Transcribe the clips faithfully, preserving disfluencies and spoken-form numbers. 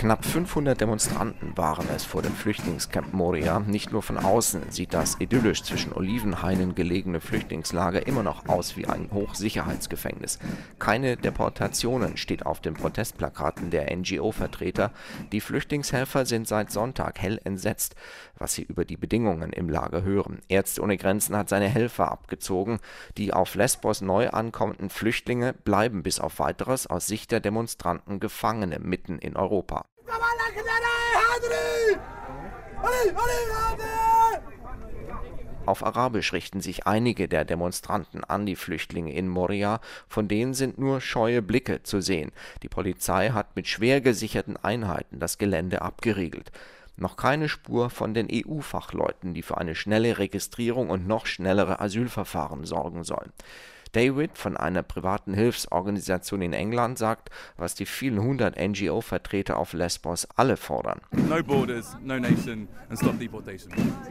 Knapp fünfhundert Demonstranten waren es vor dem Flüchtlingscamp Moria. Nicht nur von außen sieht das idyllisch zwischen Olivenhainen gelegene Flüchtlingslager immer noch aus wie ein Hochsicherheitsgefängnis. Keine Deportationen steht auf den Protestplakaten der N G O-Vertreter. Die Flüchtlingshelfer sind seit Sonntag hell entsetzt, was sie über die Bedingungen im Lager hören. Ärzte ohne Grenzen hat seine Helfer abgezogen. Die auf Lesbos neu ankommenden Flüchtlinge bleiben bis auf Weiteres aus Sicht der Demonstranten Gefangene mitten in Europa. Auf Arabisch richten sich einige der Demonstranten an die Flüchtlinge in Moria, von denen sind nur scheue Blicke zu sehen. Die Polizei hat mit schwer gesicherten Einheiten das Gelände abgeriegelt. Noch keine Spur von den E U-Fachleuten, die für eine schnelle Registrierung und noch schnellere Asylverfahren sorgen sollen. David von einer privaten Hilfsorganisation in England sagt, was die vielen hundert N G O-Vertreter auf Lesbos alle fordern. No borders, no nation and stop deportation.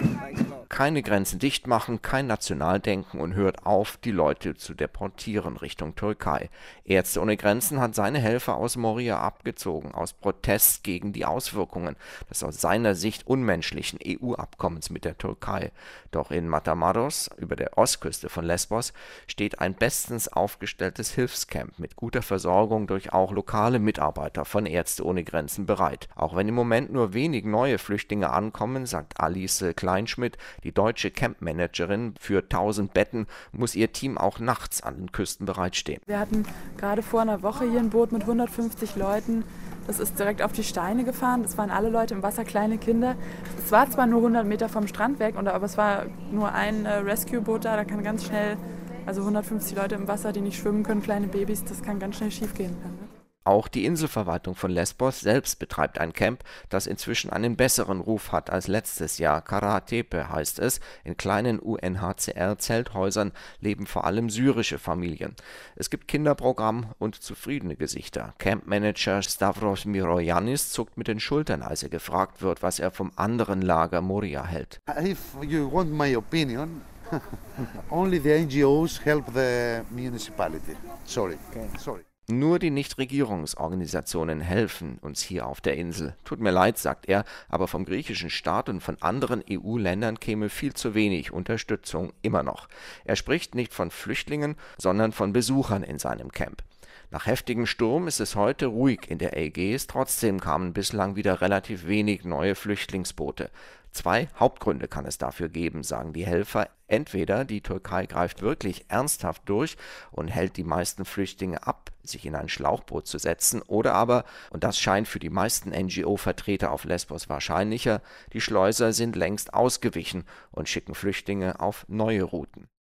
Keine Grenzen dicht machen, kein Nationaldenken und hört auf, die Leute zu deportieren Richtung Türkei. Ärzte ohne Grenzen hat seine Helfer aus Moria abgezogen, aus Protest gegen die Auswirkungen des aus seiner Sicht unmenschlichen E U-Abkommens mit der Türkei. Doch in Matamaros, über der Ostküste von Lesbos, steht ein bestens aufgestelltes Hilfscamp mit guter Versorgung durch auch lokale Mitarbeiter von Ärzte ohne Grenzen bereit. Auch wenn im Moment nur wenig neue Flüchtlinge ankommen, sagt Alice Kleinschmidt, die deutsche Campmanagerin für tausend Betten, muss ihr Team auch nachts an den Küsten bereitstehen. Wir hatten gerade vor einer Woche hier ein Boot mit hundertfünfzig Leuten. Das ist direkt auf die Steine gefahren. Das waren alle Leute im Wasser, kleine Kinder. Es war zwar nur hundert Meter vom Strand weg, aber es war nur ein äh, Rescue-Boot da. Da kann ganz schnell, also hundertfünfzig Leute im Wasser, die nicht schwimmen können, kleine Babys, das kann ganz schnell schief gehen. Auch die Inselverwaltung von Lesbos selbst betreibt ein Camp, das inzwischen einen besseren Ruf hat als letztes Jahr. Kara Tepe heißt es. In kleinen U N H C R-Zelthäusern leben vor allem syrische Familien. Es gibt Kinderprogramm und zufriedene Gesichter. Campmanager Stavros Miroyanis zuckt mit den Schultern, als er gefragt wird, was er vom anderen Lager Moria hält. If you want my opinion, only the N G Os help the municipality. Sorry. Okay. Sorry. Nur die Nichtregierungsorganisationen helfen uns hier auf der Insel. Tut mir leid, sagt er, aber vom griechischen Staat und von anderen E U-Ländern käme viel zu wenig Unterstützung immer noch. Er spricht nicht von Flüchtlingen, sondern von Besuchern in seinem Camp. Nach heftigem Sturm ist es heute ruhig in der Ägäis, trotzdem kamen bislang wieder relativ wenig neue Flüchtlingsboote. Zwei Hauptgründe kann es dafür geben, sagen die Helfer. Entweder die Türkei greift wirklich ernsthaft durch und hält die meisten Flüchtlinge ab, sich in ein Schlauchboot zu setzen, oder aber, und das scheint für die meisten N G O-Vertreter auf Lesbos wahrscheinlicher, die Schleuser sind längst ausgewichen und schicken Flüchtlinge auf neue Routen.